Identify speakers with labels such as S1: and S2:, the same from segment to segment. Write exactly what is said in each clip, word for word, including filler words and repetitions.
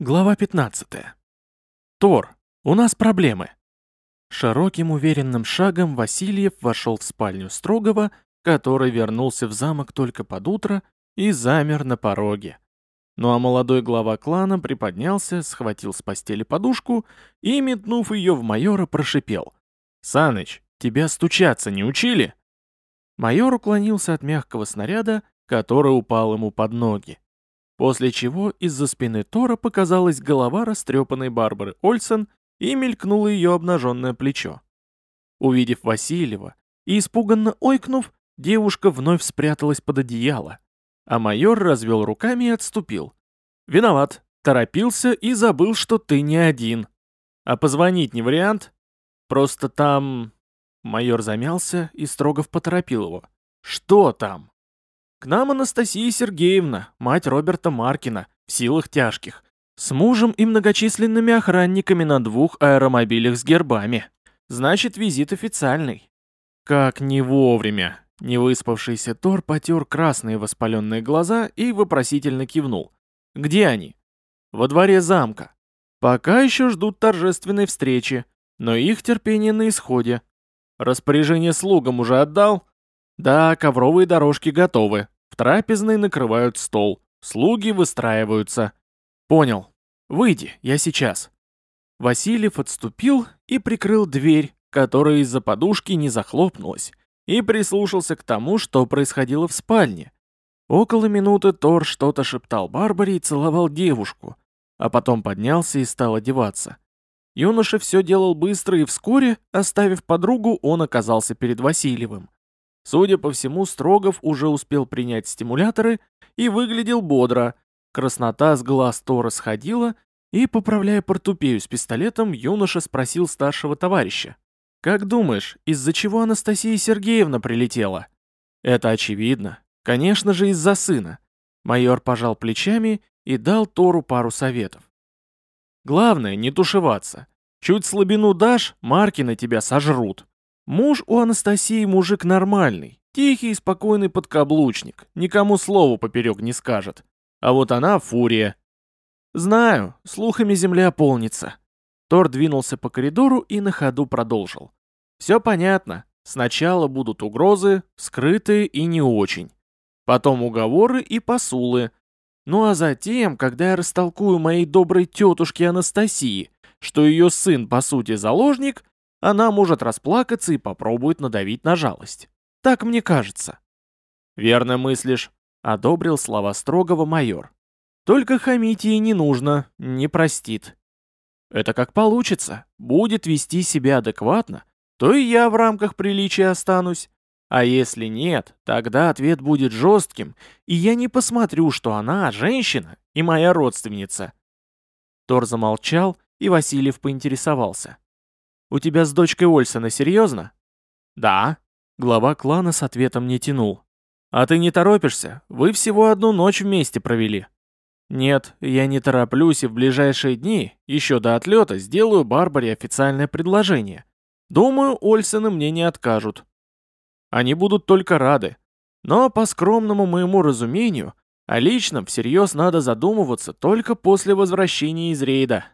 S1: Глава пятнадцатая. Тор, у нас проблемы. Широким уверенным шагом Васильев вошел в спальню Строгова, который вернулся в замок только под утро и замер на пороге. Ну а молодой глава клана приподнялся, схватил с постели подушку и, метнув ее в майора, прошипел: «Саныч, тебя стучаться не учили?» Майор уклонился от мягкого снаряда, который упал ему под ноги. После чего из-за спины Тора показалась голова растрепанной Барбары Ольсен и мелькнуло ее обнаженное плечо. Увидев Васильева и испуганно ойкнув, девушка вновь спряталась под одеяло, а майор развел руками и отступил. «Виноват, торопился и забыл, что ты не один. А позвонить не вариант? Просто там...» Майор замялся, и Строгов поторопил его. «Что там?» «К нам Анастасия Сергеевна, мать Роберта Маркина, в силах тяжких, с мужем и многочисленными охранниками на двух аэромобилях с гербами. Значит, визит официальный». Как не вовремя. Невыспавшийся Тор потер красные воспаленные глаза и вопросительно кивнул. «Где они?» «Во дворе замка. Пока еще ждут торжественной встречи, но их терпение на исходе. Распоряжение слугам уже отдал?» «Да, ковровые дорожки готовы. В трапезной накрывают стол. Слуги выстраиваются». «Понял. Выйди, я сейчас». Васильев отступил и прикрыл дверь, которая из-за подушки не захлопнулась, и прислушался к тому, что происходило в спальне. Около минуты Тор что-то шептал Барбаре и целовал девушку, а потом поднялся и стал одеваться. Юноша все делал быстро, и вскоре, оставив подругу, он оказался перед Васильевым. Судя по всему, Строгов уже успел принять стимуляторы и выглядел бодро. Краснота с глаз Тора сходила, и, поправляя портупею с пистолетом, юноша спросил старшего товарища: «Как думаешь, из-за чего Анастасия Сергеевна прилетела?» «Это очевидно. Конечно же, из-за сына». Майор пожал плечами и дал Тору пару советов. «Главное, не тушеваться. Чуть слабину дашь, Маркины тебя сожрут. Муж у Анастасии мужик нормальный, тихий и спокойный подкаблучник, никому слову поперек не скажет. А вот она фурия». «Знаю, слухами земля полнится». Тор двинулся по коридору и на ходу продолжил. «Все понятно. Сначала будут угрозы, скрытые и не очень. Потом уговоры и посулы. Ну а затем, когда я растолкую моей доброй тетушке Анастасии, что ее сын по сути заложник, она может расплакаться и попробует надавить на жалость. Так мне кажется». «Верно мыслишь», — одобрил слова Строгова майор. «Только хамить ей не нужно, не простит. Это как получится. Будет вести себя адекватно, то и я в рамках приличия останусь. А если нет, тогда ответ будет жестким, и я не посмотрю, что она женщина и моя родственница». Тор замолчал, и Васильев поинтересовался: «У тебя с дочкой Ольсена серьезно?» «Да». Глава клана с ответом не тянул. «А ты не торопишься? Вы всего одну ночь вместе провели». «Нет, я не тороплюсь и в ближайшие дни, еще до отлета, сделаю Барбаре официальное предложение. Думаю, Ольсены мне не откажут. Они будут только рады. Но по скромному моему разумению, о личном всерьез надо задумываться только после возвращения из рейда.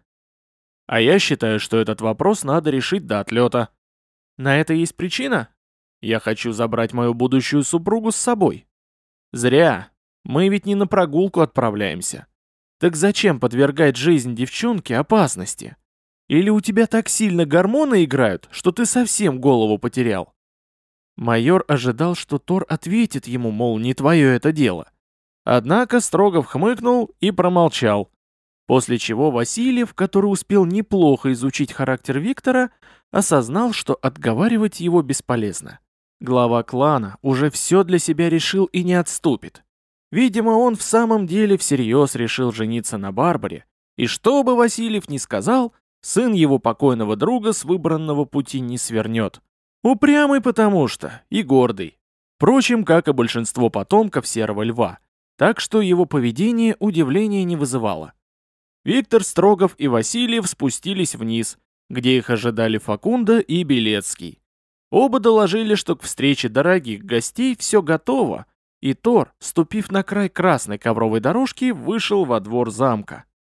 S1: А я считаю, что этот вопрос надо решить до отлета. На это есть причина? Я хочу забрать мою будущую супругу с собой». «Зря. Мы ведь не на прогулку отправляемся. Так зачем подвергать жизнь девчонки опасности? Или у тебя так сильно гормоны играют, что ты совсем голову потерял?» Майор ожидал, что Тор ответит ему, мол, не твое это дело. Однако Строгов хмыкнул и промолчал. После чего Васильев, который успел неплохо изучить характер Виктора, осознал, что отговаривать его бесполезно. Глава клана уже все для себя решил и не отступит. Видимо, он в самом деле всерьез решил жениться на Барбаре, и что бы Васильев ни сказал, сын его покойного друга с выбранного пути не свернет. Упрямый потому что и гордый. Впрочем, как и большинство потомков Серого Льва, так что его поведение удивления не вызывало. Виктор Строгов и Васильев спустились вниз, где их ожидали Факунда и Белецкий. Оба доложили, что к встрече дорогих гостей все готово, и Тор, ступив на край красной ковровой дорожки, вышел во двор замка.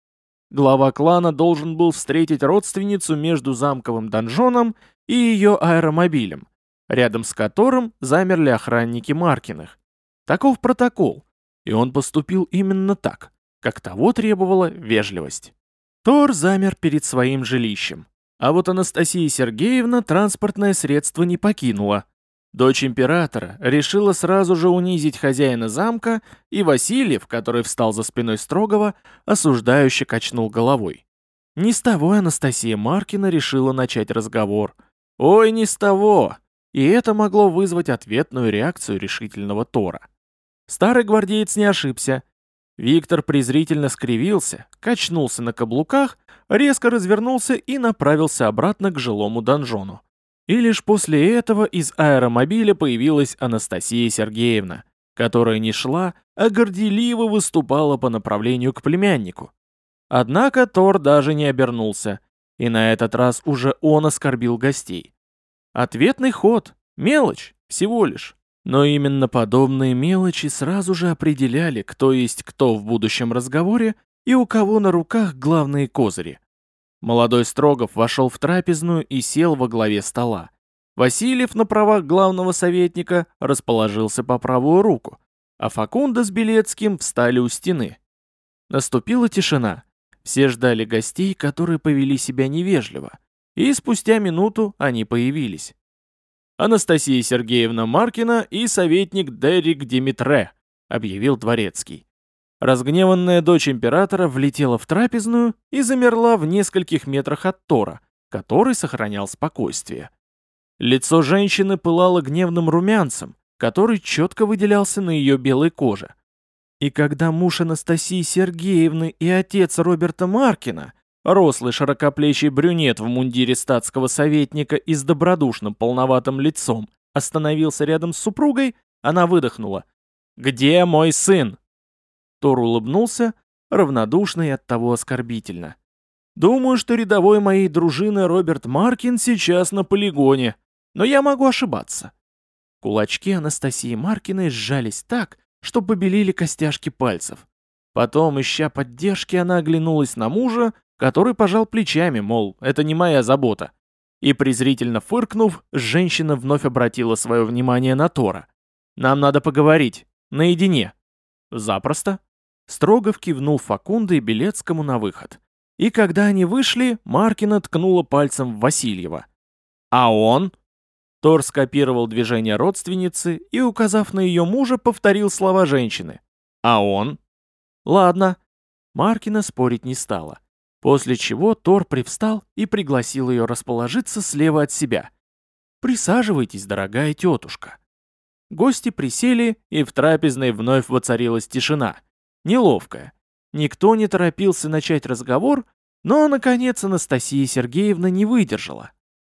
S1: Глава клана должен был встретить родственницу между замковым донжоном и ее аэромобилем, рядом с которым замерли охранники Маркиных. Таков протокол, и он поступил именно так, как того требовала вежливость. Тор замер перед своим жилищем, а вот Анастасия Сергеевна транспортное средство не покинула. Дочь императора решила сразу же унизить хозяина замка, и Васильев, который встал за спиной Строгова, осуждающе качнул головой. Не с того Анастасия Маркина решила начать разговор. Ой, не с того! И это могло вызвать ответную реакцию решительного Тора. Старый гвардеец не ошибся. Виктор презрительно скривился, качнулся на каблуках, резко развернулся и направился обратно к жилому донжону. И лишь после этого из аэромобиля появилась Анастасия Сергеевна, которая не шла, а горделиво выступала по направлению к племяннику. Однако Тор даже не обернулся, и на этот раз уже он оскорбил гостей. Ответный ход, мелочь, всего лишь. Но именно подобные мелочи сразу же определяли, кто есть кто в будущем разговоре и у кого на руках главные козыри. Молодой Строгов вошел в трапезную и сел во главе стола. Васильев на правах главного советника расположился по правую руку, а Факунда с Белецким встали у стены. Наступила тишина. Все ждали гостей, которые повели себя невежливо, и спустя минуту они появились. «Анастасия Сергеевна Маркина и советник Дерик Димитре», — объявил дворецкий. Разгневанная дочь императора влетела в трапезную и замерла в нескольких метрах от Тора, который сохранял спокойствие. Лицо женщины пылало гневным румянцем, который четко выделялся на ее белой коже. И когда муж Анастасии Сергеевны и отец Роберта Маркина, рослый широкоплечий брюнет в мундире статского советника и с добродушным полноватым лицом, остановился рядом с супругой, она выдохнула: «Где мой сын?» Тор улыбнулся, равнодушно и оттого оскорбительно. «Думаю, что рядовой моей дружины Роберт Маркин сейчас на полигоне, но я могу ошибаться». Кулачки Анастасии Маркиной сжались так, что побелели костяшки пальцев. Потом, ища поддержки, она оглянулась на мужа, который пожал плечами, мол, это не моя забота. И презрительно фыркнув, женщина вновь обратила свое внимание на Тора. «Нам надо поговорить. Наедине». «Запросто». Строгов кивнул Факунде и Белецкому на выход. И когда они вышли, Маркина ткнула пальцем в Васильева. «А он?» Тор скопировал движение родственницы и, указав на ее мужа, повторил слова женщины. «А он?» «Ладно». Маркина спорить не стала. После чего Тор привстал и пригласил ее расположиться слева от себя. «Присаживайтесь, дорогая тетушка». Гости присели, и в трапезной вновь воцарилась тишина. Неловкая. Никто не торопился начать разговор, но, наконец, Анастасия Сергеевна не выдержала.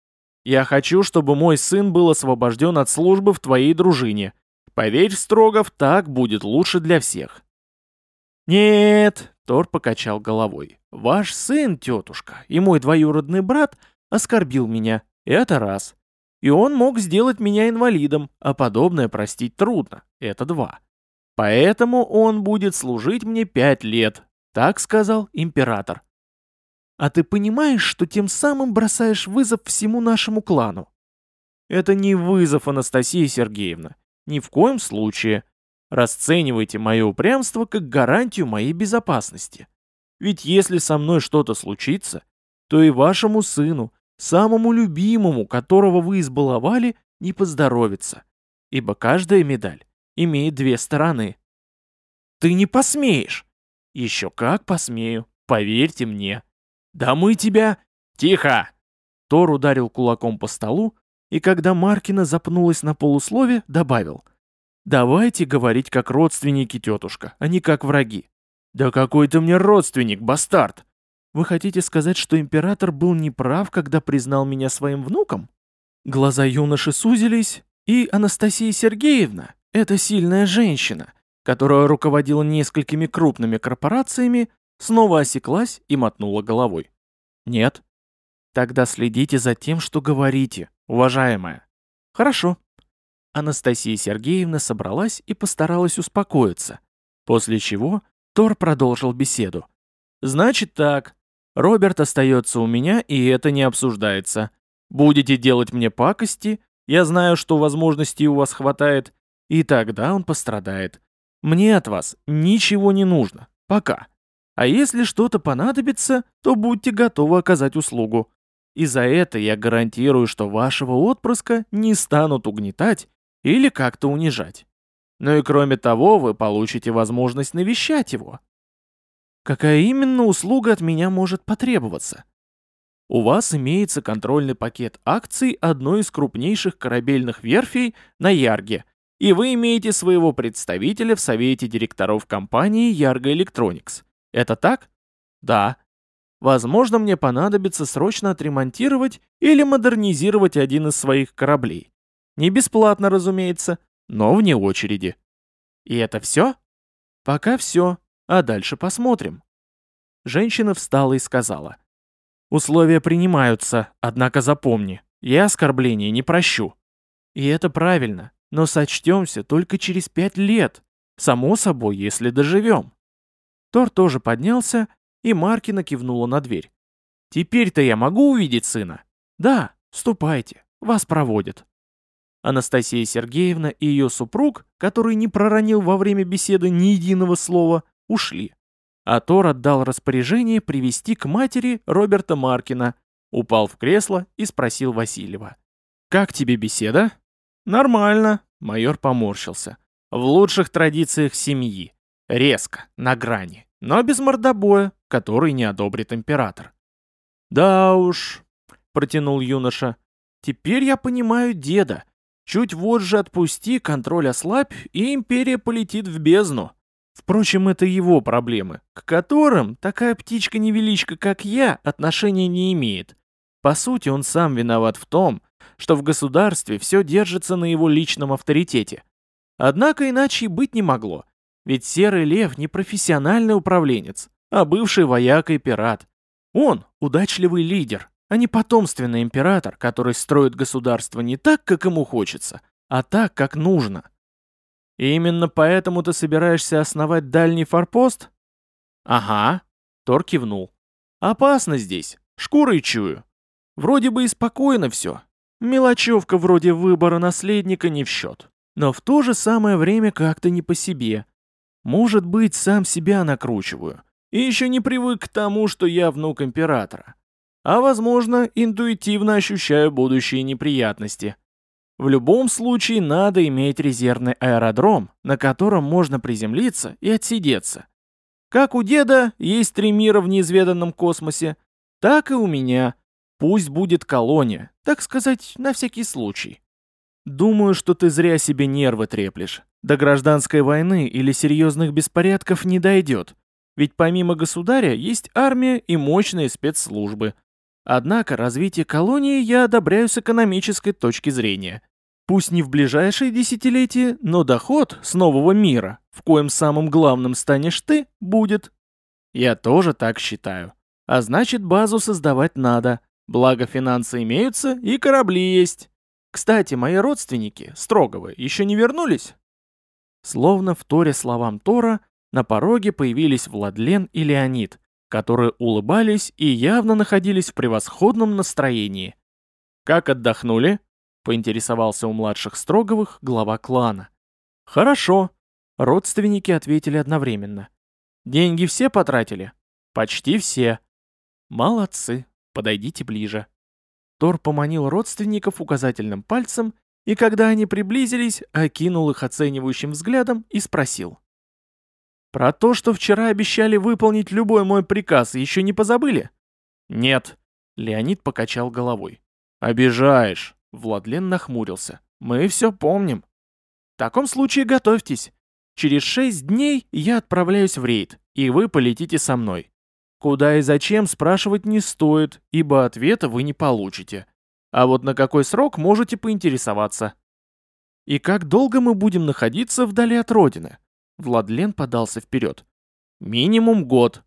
S1: «Я хочу, чтобы мой сын был освобожден от службы в твоей дружине. Поверь, Строгов, так будет лучше для всех». «Нет», — Тор покачал головой, — «ваш сын, тетушка, и мой двоюродный брат оскорбил меня, это раз. И он мог сделать меня инвалидом, а подобное простить трудно, это два. Поэтому он будет служить мне пять лет», — так сказал император. «А ты понимаешь, что тем самым бросаешь вызов всему нашему клану?» «Это не вызов, Анастасия Сергеевна. Ни в коем случае. Расценивайте мое упрямство как гарантию моей безопасности. Ведь если со мной что-то случится, то и вашему сыну, самому любимому, которого вы избаловали, не поздоровится. Ибо каждая медаль имеет две стороны». «Ты не посмеешь!» «Еще как посмею, поверьте мне. Да мы тебя...» «Тихо!» Тор ударил кулаком по столу, и когда Маркина запнулась на полуслове, добавил: «Давайте говорить как родственники, тетушка, а не как враги». «Да какой ты мне родственник, бастард!» «Вы хотите сказать, что император был неправ, когда признал меня своим внуком?» Глаза юноши сузились, и Анастасия Сергеевна, эта сильная женщина, которая руководила несколькими крупными корпорациями, снова осеклась и мотнула головой. «Нет». «Тогда следите за тем, что говорите, уважаемая». «Хорошо». Анастасия Сергеевна собралась и постаралась успокоиться, после чего Тор продолжил беседу. Значит так. Роберт остается у меня, и это не обсуждается. Будете делать мне пакости, я знаю, что возможностей у вас хватает, и тогда он пострадает. Мне от вас ничего не нужно. Пока. А если что-то понадобится, то будьте готовы оказать услугу. И за это я гарантирую, что вашего отпрыска не станут угнетать или как-то унижать. Ну и кроме того, вы получите возможность навещать его. Какая именно услуга от меня может потребоваться? У вас имеется контрольный пакет акций одной из крупнейших корабельных верфей на Ярге, и вы имеете своего представителя в совете директоров компании Ярго Electronics. Это так? Да. Возможно, мне понадобится срочно отремонтировать или модернизировать один из своих кораблей. Не бесплатно, разумеется, но вне очереди. И это все? Пока все, а дальше посмотрим. Женщина встала и сказала: «Условия принимаются, однако запомни, я оскорбления не прощу». И это правильно, но сочтемся только через пять лет, само собой, если доживем. Тор тоже поднялся, и Маркина кивнула на дверь. «Теперь-то я могу увидеть сына?» «Да, ступайте, вас проводят». Анастасия Сергеевна и ее супруг, который не проронил во время беседы ни единого слова, ушли. А Тор отдал распоряжение привести к матери Роберта Маркина, упал в кресло и спросил Васильева: «Как тебе беседа?» «Нормально», — майор поморщился. «В лучших традициях семьи. Резко, на грани, но без мордобоя, который не одобрит император». «Да уж», — протянул юноша, — «теперь я понимаю деда. Чуть вожжи отпусти, контроль ослабь, и империя полетит в бездну». Впрочем, это его проблемы, к которым такая птичка-невеличка, как я, отношения не имеет. По сути, он сам виноват в том, что в государстве все держится на его личном авторитете. Однако иначе и быть не могло, ведь Серый Лев не профессиональный управленец, а бывший вояка и пират. Он удачливый лидер, а не потомственный император, который строит государство не так, как ему хочется, а так, как нужно. И именно поэтому ты собираешься основать дальний форпост? Ага, Тор кивнул. Опасно здесь, шкурой чую. Вроде бы и спокойно все. Мелочевка вроде выбора наследника не в счет. Но в то же самое время как-то не по себе. Может быть, сам себя накручиваю. И еще не привык к тому, что я внук императора. А возможно, интуитивно ощущаю будущие неприятности. В любом случае надо иметь резервный аэродром, на котором можно приземлиться и отсидеться. Как у деда есть три мира в неизведанном космосе, так и у меня. Пусть будет колония, так сказать, на всякий случай. Думаю, что ты зря себе нервы треплешь. До гражданской войны или серьезных беспорядков не дойдет. Ведь помимо государя есть армия и мощные спецслужбы. Однако развитие колонии я одобряю с экономической точки зрения. Пусть не в ближайшие десятилетия, но доход с нового мира, в коем самым главным станешь ты, будет. Я тоже так считаю. А значит, базу создавать надо. Благо финансы имеются и корабли есть. Кстати, мои родственники, Строговы, еще не вернулись? Словно вторя словам Тора, на пороге появились Владлен и Леонид, которые улыбались и явно находились в превосходном настроении. «Как отдохнули?» — поинтересовался у младших Строговых глава клана. «Хорошо», — родственники ответили одновременно. «Деньги все потратили?» «Почти все». «Молодцы, подойдите ближе». Тор поманил родственников указательным пальцем, и когда они приблизились, окинул их оценивающим взглядом и спросил: «Про то, что вчера обещали выполнить любой мой приказ, еще не позабыли?» «Нет», — Леонид покачал головой. «Обижаешь», — Владлен нахмурился. «Мы все помним». «В таком случае готовьтесь. Через шесть дней я отправляюсь в рейд, и вы полетите со мной. Куда и зачем спрашивать не стоит, ибо ответа вы не получите. А вот на какой срок можете поинтересоваться». «И как долго мы будем находиться вдали от родины?» Владлен подался вперед. «Минимум год».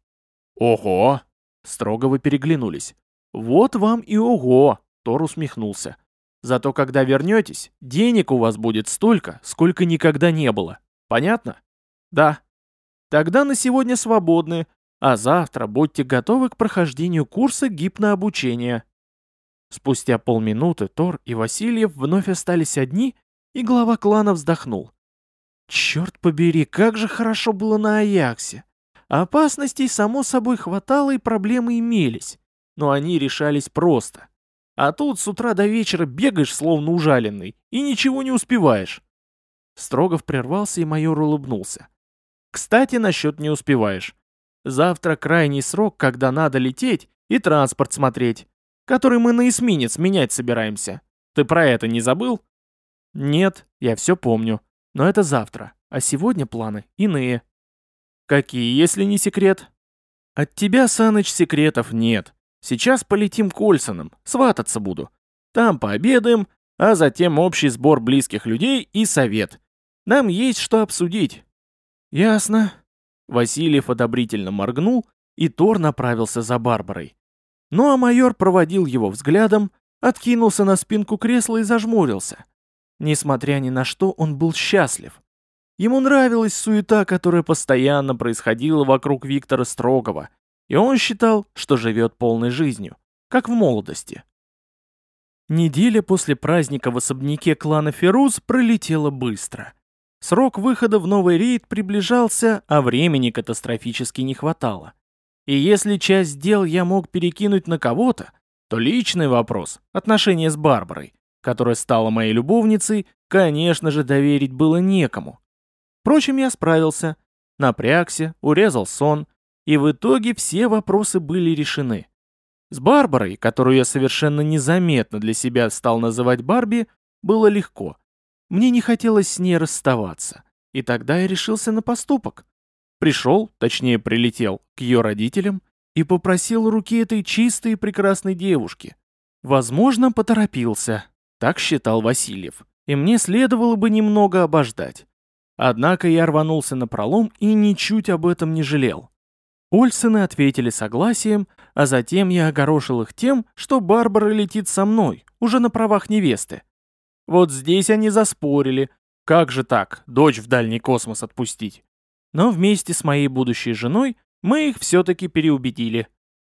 S1: «Ого!» Строго вы переглянулись. «Вот вам и ого!» Тор усмехнулся. «Зато когда вернетесь, денег у вас будет столько, сколько никогда не было. Понятно?» «Да». «Тогда на сегодня свободны. А завтра будьте готовы к прохождению курса гипнообучения». Спустя полминуты Тор и Васильев вновь остались одни, и глава клана вздохнул. Черт побери, как же хорошо было на Аяксе. Опасностей, само собой, хватало и проблемы имелись, но они решались просто. А тут с утра до вечера бегаешь, словно ужаленный, и ничего не успеваешь. Строгов прервался, и майор улыбнулся. Кстати, насчет не успеваешь. Завтра крайний срок, когда надо лететь и транспорт смотреть, который мы на эсминец менять собираемся. Ты про это не забыл? Нет, я все помню. Но это завтра, а сегодня планы иные. Какие, если не секрет? От тебя, Саныч, секретов нет. Сейчас полетим к Ольсонам, свататься буду. Там пообедаем, а затем общий сбор близких людей и совет. Нам есть что обсудить. Ясно. Васильев одобрительно моргнул, и Тор направился за Барбарой. Ну а майор проводил его взглядом, откинулся на спинку кресла и зажмурился. Несмотря ни на что, он был счастлив. Ему нравилась суета, которая постоянно происходила вокруг Виктора Строгова, и он считал, что живет полной жизнью, как в молодости. Неделя после праздника в особняке клана Феруз пролетела быстро. Срок выхода в новый рейд приближался, а времени катастрофически не хватало. И если часть дел я мог перекинуть на кого-то, то личный вопрос, отношения с Барбарой, которая стала моей любовницей, конечно же, доверить было некому. Впрочем, я справился, напрягся, урезал сон, и в итоге все вопросы были решены. С Барбарой, которую я совершенно незаметно для себя стал называть Барби, было легко. Мне не хотелось с ней расставаться, и тогда я решился на поступок. Пришел, точнее прилетел, к ее родителям и попросил руки этой чистой и прекрасной девушки. Возможно, поторопился. Так считал Васильев, и мне следовало бы немного обождать. Однако я рванулся напролом и ничуть об этом не жалел. Ольсены ответили согласием, а затем я огорошил их тем, что Барбара летит со мной, уже на правах невесты. Вот здесь они заспорили. Как же так, дочь в дальний космос отпустить? Но вместе с моей будущей женой мы их все-таки переубедили.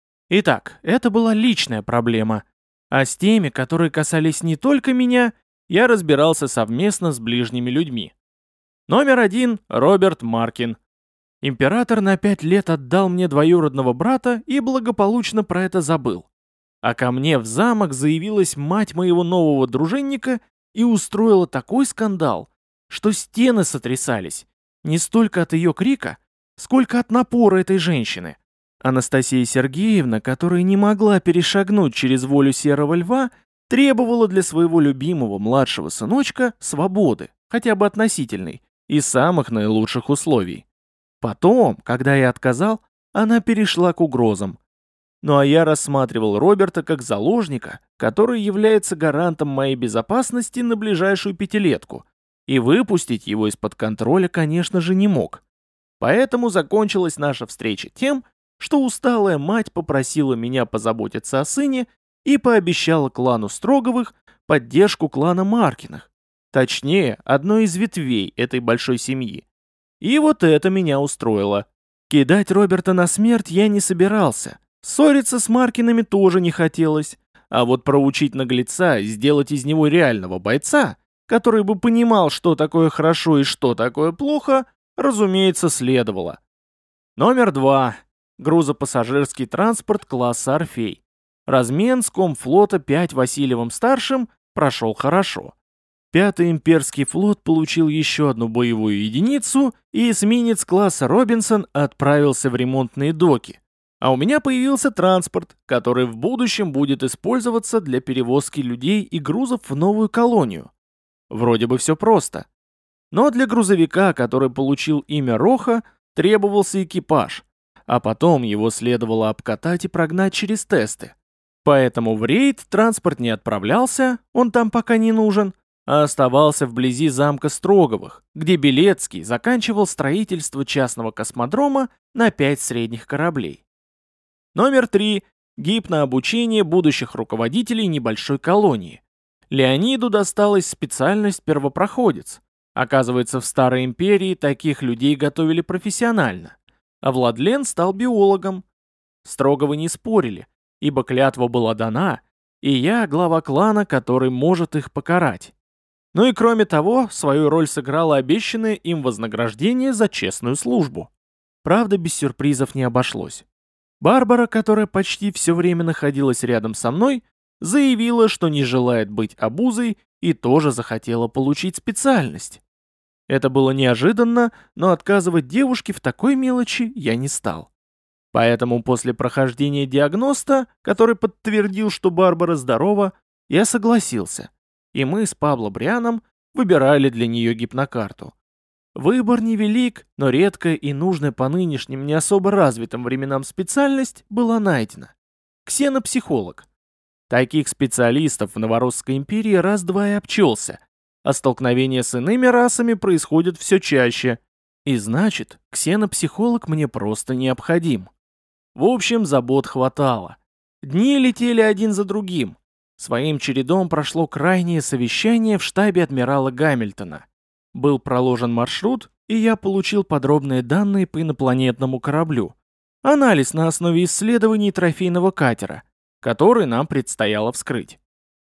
S1: Итак, это была личная проблема. А с теми, которые касались не только меня, я разбирался совместно с ближними людьми. Номер один – Роберт Маркин. Император на пять лет отдал мне двоюродного брата и благополучно про это забыл. А ко мне в замок заявилась мать моего нового дружинника и устроила такой скандал, что стены сотрясались, не столько от ее крика, сколько от напора этой женщины. Анастасия Сергеевна, которая не могла перешагнуть через волю серого льва, требовала для своего любимого младшего сыночка свободы, хотя бы относительной, и самых наилучших условий. Потом, когда я отказал, она перешла к угрозам. Ну а я рассматривал Роберта как заложника, который является гарантом моей безопасности на ближайшую пятилетку, и выпустить его из-под контроля, конечно же, не мог. Поэтому закончилась наша встреча тем, что усталая мать попросила меня позаботиться о сыне и пообещала клану Строговых поддержку клана Маркиных, точнее, одной из ветвей этой большой семьи. И вот это меня устроило. Кидать Роберта на смерть я не собирался, ссориться с Маркинами тоже не хотелось, а вот проучить наглеца и сделать из него реального бойца, который бы понимал, что такое хорошо и что такое плохо, разумеется, следовало. Номер два. Грузопассажирский транспорт класса «Орфей». Размен с комфлота пять Васильевым-старшим прошел хорошо. Пятый имперский флот получил еще одну боевую единицу, и эсминец класса «Робинсон» отправился в ремонтные доки. А у меня появился транспорт, который в будущем будет использоваться для перевозки людей и грузов в новую колонию. Вроде бы все просто. Но для грузовика, который получил имя Роха, требовался экипаж, а потом его следовало обкатать и прогнать через тесты. Поэтому в рейд транспорт не отправлялся, он там пока не нужен, а оставался вблизи замка Строговых, где Белецкий заканчивал строительство частного космодрома на пять средних кораблей. Номер три. Гипнообучение будущих руководителей небольшой колонии. Леониду досталась специальность первопроходец. Оказывается, в Старой Империи таких людей готовили профессионально. а Владлен стал биологом. Строговы не спорили, ибо клятва была дана, и я глава клана, который может их покарать. Ну и кроме того, свою роль сыграло обещанное им вознаграждение за честную службу. Правда, без сюрпризов не обошлось. Барбара, которая почти все время находилась рядом со мной, заявила, что не желает быть обузой и тоже захотела получить специальность. Это было неожиданно, но отказывать девушке в такой мелочи я не стал. Поэтому после прохождения диагноста, который подтвердил, что Барбара здорова, я согласился, и мы с Пабло Брианом выбирали для нее гипнокарту. Выбор невелик, но редкая и нужная по нынешним не особо развитым временам специальность была найдена. Ксенопсихолог. Таких специалистов в Новоросской империи раз-два и обчелся, а столкновения с иными расами происходят все чаще. И значит, ксенопсихолог мне просто необходим. В общем, забот хватало. Дни летели один за другим. Своим чередом прошло крайнее совещание в штабе адмирала Гамильтона. Был проложен маршрут, и я получил подробные данные по инопланетному кораблю. Анализ на основе исследований трофейного катера, который нам предстояло вскрыть.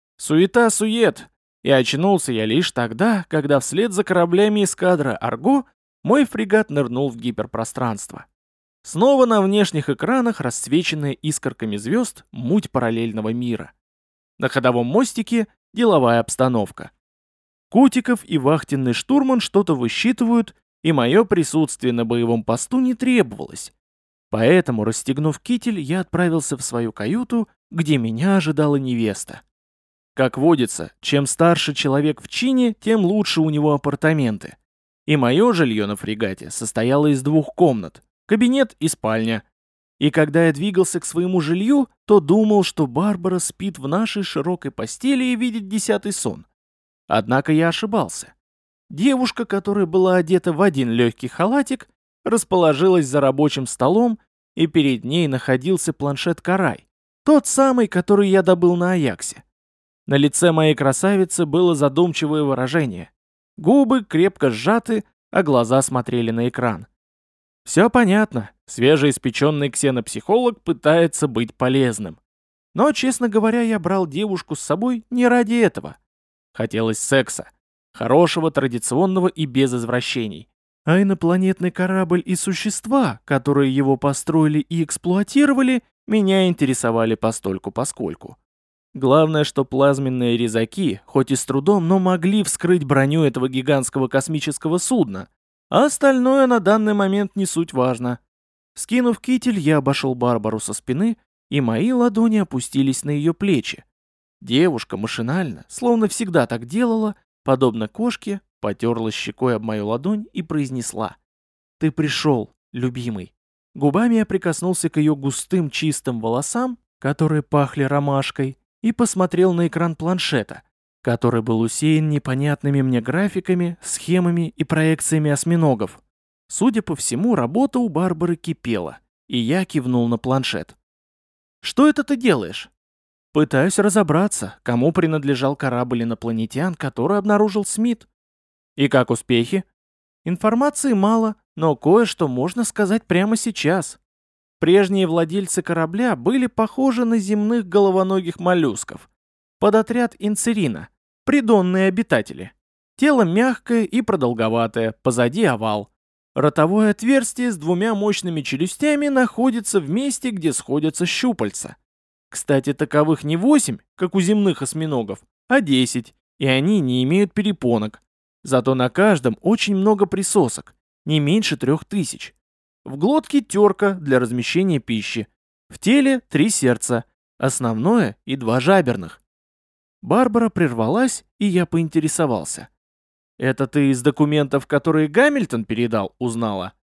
S1: Суета-сует, и очнулся я лишь тогда, когда вслед за кораблями эскадра «Арго» мой фрегат нырнул в гиперпространство. Снова на внешних экранах расцвеченная искорками звезд муть параллельного мира. На ходовом мостике деловая обстановка. Кутиков и вахтенный штурман что-то высчитывают, и мое присутствие на боевом посту не требовалось. Поэтому, расстегнув китель, я отправился в свою каюту, где меня ожидала невеста. Как водится, чем старше человек в чине, тем лучше у него апартаменты. И мое жилье на фрегате состояло из двух комнат, кабинет и спальня. И когда я двигался к своему жилью, то думал, что Барбара спит в нашей широкой постели и видит десятый сон. Однако я ошибался. Девушка, которая была одета в один легкий халатик, расположилась за рабочим столом, и перед ней находился планшет Карай, тот самый, который я добыл на Аяксе. На лице моей красавицы было задумчивое выражение. Губы крепко сжаты, а глаза смотрели на экран. Все понятно, свежеиспеченный ксенопсихолог пытается быть полезным. Но, честно говоря, я брал девушку с собой не ради этого. Хотелось секса. Хорошего, традиционного и без извращений. А инопланетный корабль и существа, которые его построили и эксплуатировали, меня интересовали постольку-поскольку. Главное, что плазменные резаки, хоть и с трудом, но могли вскрыть броню этого гигантского космического судна, а остальное на данный момент не суть важно. Скинув китель, я обошел Барбару со спины, и мои ладони опустились на ее плечи. Девушка машинально, словно всегда так делала, подобно кошке, потерла щекой об мою ладонь и произнесла: «Ты пришел, любимый». Губами я прикоснулся к ее густым чистым волосам, которые пахли ромашкой, и посмотрел на экран планшета, который был усеян непонятными мне графиками, схемами и проекциями осьминогов. Судя по всему, работа у Барбары кипела, и я кивнул на планшет. «Что это ты делаешь?» «Пытаюсь разобраться, кому принадлежал корабль инопланетян, который обнаружил Смит». «И как успехи?» «Информации мало, но кое-что можно сказать прямо сейчас». Прежние владельцы корабля были похожи на земных головоногих моллюсков. Подотряд инцерина, придонные обитатели. Тело мягкое и продолговатое, позади овал. Ротовое отверстие с двумя мощными челюстями находится в месте, где сходятся щупальца. Кстати, таковых не восемь, как у земных осьминогов, а десять, и они не имеют перепонок. Зато на каждом очень много присосок, не меньше трех тысяч. В глотке терка для размещения пищи. В теле три сердца, основное и два жаберных. Барбара прервалась, и я поинтересовался. «Это ты из документов, которые Гамильтон передал, узнала?»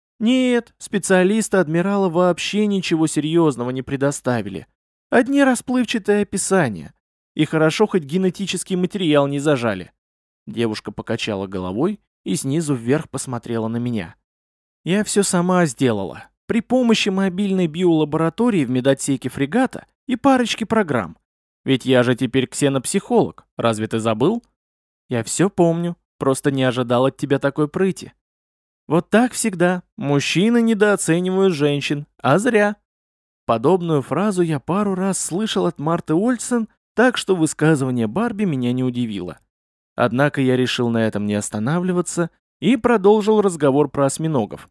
S1: «Нет, специалисты адмирала вообще ничего серьезного не предоставили. Одни расплывчатые описания. И хорошо, хоть генетический материал не зажали». Девушка покачала головой и снизу вверх посмотрела на меня. «Я все сама сделала. При помощи мобильной биолаборатории в медотсеке фрегата и парочки программ. Ведь я же теперь ксенопсихолог. Разве ты забыл?» «Я все помню. Просто не ожидал от тебя такой прыти». Вот так всегда. Мужчины недооценивают женщин, а зря. Подобную фразу я пару раз слышал от Марты Ольсен, так что высказывание Барби меня не удивило. Однако я решил на этом не останавливаться и продолжил разговор про осьминогов.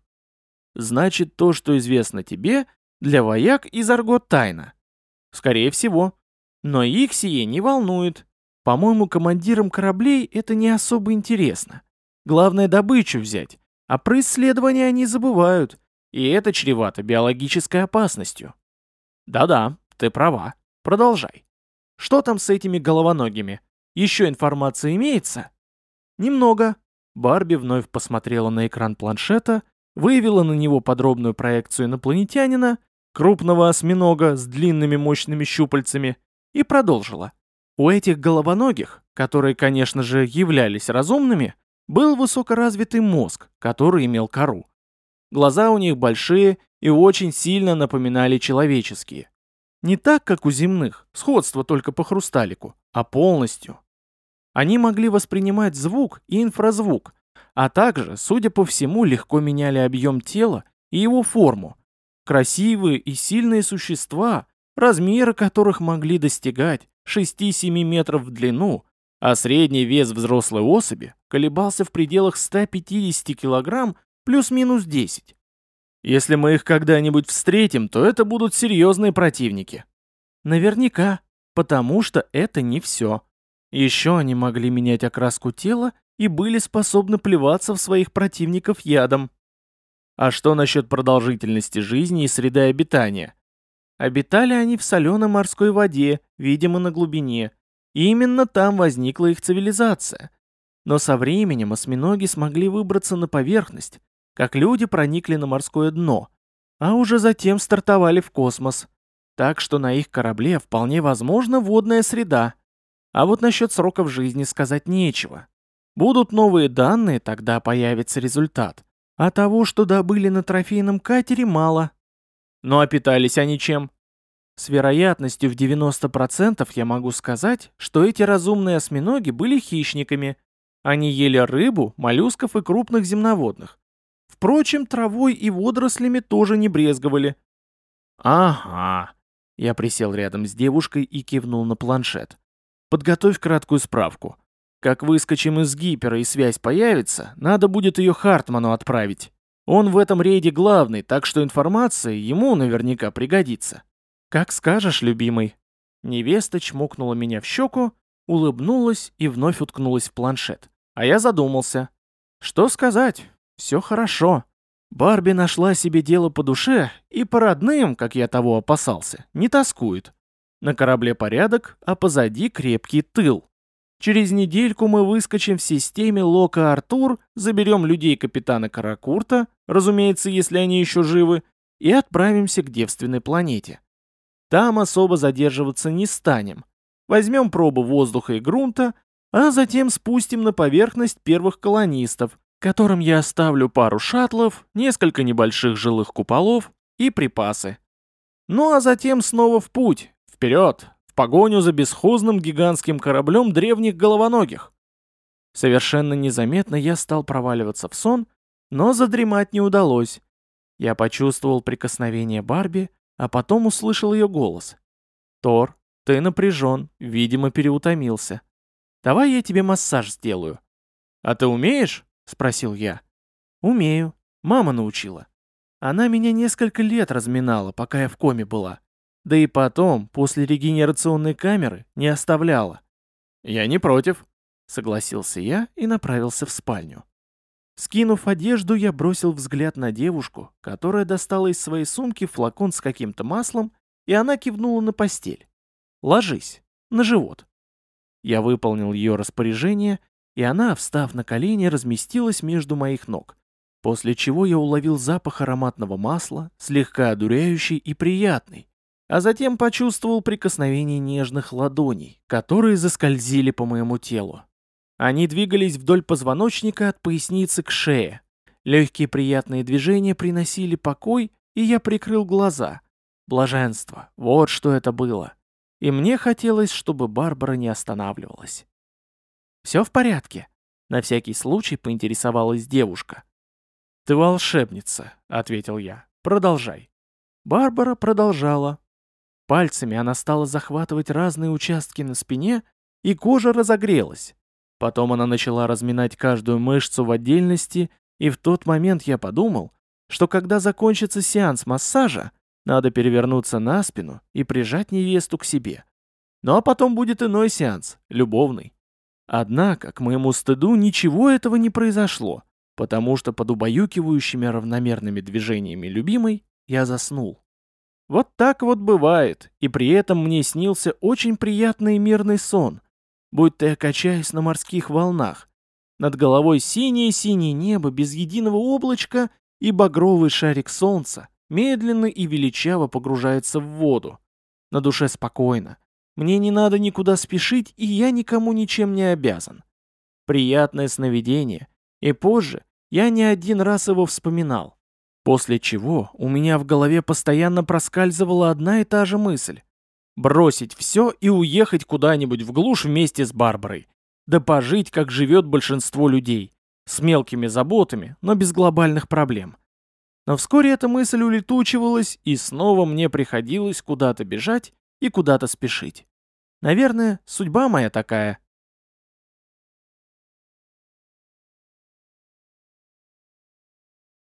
S1: Значит, то, что известно тебе, для вояк из Аргот тайна. Скорее всего. Но их сие не волнует. По-моему, командирам кораблей это не особо интересно. Главное добычу взять, а про исследования они забывают, и это чревато биологической опасностью. Да-да, ты права. Продолжай. Что там с этими головоногими? Еще информация имеется? Немного. Барби вновь посмотрела на экран планшета, вывела на него подробную проекцию инопланетянина, крупного осьминога с длинными мощными щупальцами, и продолжила. У этих головоногих, которые, конечно же, являлись разумными, был высокоразвитый мозг, который имел кору. Глаза у них большие и очень сильно напоминали человеческие. Не так, как у земных, сходство только по хрусталику, а полностью. Они могли воспринимать звук и инфразвук, а также, судя по всему, легко меняли объем тела и его форму. Красивые и сильные существа, размеры которых могли достигать шести-семи метров в длину, а средний вес взрослой особи колебался в пределах ста пятидесяти килограмм плюс-минус десять. Если мы их когда-нибудь встретим, то это будут серьезные противники. Наверняка, потому что это не все. Еще они могли менять окраску тела и были способны плеваться в своих противников ядом. А что насчет продолжительности жизни и среды обитания? Обитали они в соленой морской воде, видимо, на глубине, и именно там возникла их цивилизация. Но со временем осьминоги смогли выбраться на поверхность, как люди проникли на морское дно, а уже затем стартовали в космос. Так что на их корабле вполне возможна водная среда. А вот насчет сроков жизни сказать нечего. Будут новые данные, тогда появится результат. А того, что добыли на трофейном катере, мало. Ну а питались они чем? С вероятностью в девяносто процентов я могу сказать, что эти разумные осьминоги были хищниками. Они ели рыбу, моллюсков и крупных земноводных. Впрочем, травой и водорослями тоже не брезговали. Ага. Я присел рядом с девушкой и кивнул на планшет. Подготовь краткую справку. Как выскочим из гипера и связь появится, надо будет ее Хартману отправить. Он в этом рейде главный, так что информация ему наверняка пригодится. Как скажешь, любимый. Невеста чмокнула меня в щеку, улыбнулась и вновь уткнулась в планшет. А я задумался. Что сказать? Все хорошо. Барби нашла себе дело по душе и по родным, как я того опасался, не тоскует. На корабле порядок, а позади крепкий тыл. Через недельку мы выскочим в системе Лока Артур, заберем людей капитана Каракурта, разумеется, если они еще живы, и отправимся к девственной планете. Там особо задерживаться не станем. Возьмем пробу воздуха и грунта, а затем спустим на поверхность первых колонистов, которым я оставлю пару шаттлов, несколько небольших жилых куполов и припасы. Ну а затем снова в путь, вперед, в погоню за бесхозным гигантским кораблем древних головоногих. Совершенно незаметно я стал проваливаться в сон, но задремать не удалось. Я почувствовал прикосновение Барби, а потом услышал ее голос. «Тор, ты напряжен, видимо, переутомился. Давай я тебе массаж сделаю». «А ты умеешь?» — спросил я. «Умею. Мама научила. Она меня несколько лет разминала, пока я в коме была. Да и потом, после регенерационной камеры, не оставляла». «Я не против», — согласился я и направился в спальню. Скинув одежду, я бросил взгляд на девушку, которая достала из своей сумки флакон с каким-то маслом, и она кивнула на постель. «Ложись. На живот». Я выполнил ее распоряжение, и она, встав на колени, разместилась между моих ног, после чего я уловил запах ароматного масла, слегка одуряющий и приятный, а затем почувствовал прикосновение нежных ладоней, которые заскользили по моему телу. Они двигались вдоль позвоночника от поясницы к шее. Легкие приятные движения приносили покой, и я прикрыл глаза. Блаженство, вот что это было. И мне хотелось, чтобы Барбара не останавливалась. «Все в порядке?» — на всякий случай поинтересовалась девушка. «Ты волшебница», — ответил я. «Продолжай». Барбара продолжала. Пальцами она стала захватывать разные участки на спине, и кожа разогрелась. Потом она начала разминать каждую мышцу в отдельности, и в тот момент я подумал, что когда закончится сеанс массажа, надо перевернуться на спину и прижать невесту к себе. Ну а потом будет иной сеанс, любовный. Однако, к моему стыду, ничего этого не произошло, потому что под убаюкивающими равномерными движениями любимой я заснул. Вот так вот бывает, и при этом мне снился очень приятный и мирный сон, будто я качаюсь на морских волнах. Над головой синее-синее небо без единого облачка, и багровый шарик солнца медленно и величаво погружается в воду. На душе спокойно. Мне не надо никуда спешить, и я никому ничем не обязан. Приятное сновидение, и позже я не один раз его вспоминал. После чего у меня в голове постоянно проскальзывала одна и та же мысль. Бросить все и уехать куда-нибудь в глушь вместе с Барбарой. Да пожить, как живет большинство людей. С мелкими заботами, но без глобальных проблем. Но вскоре эта мысль улетучивалась, и снова мне приходилось куда-то бежать и куда-то спешить. Наверное, судьба моя такая.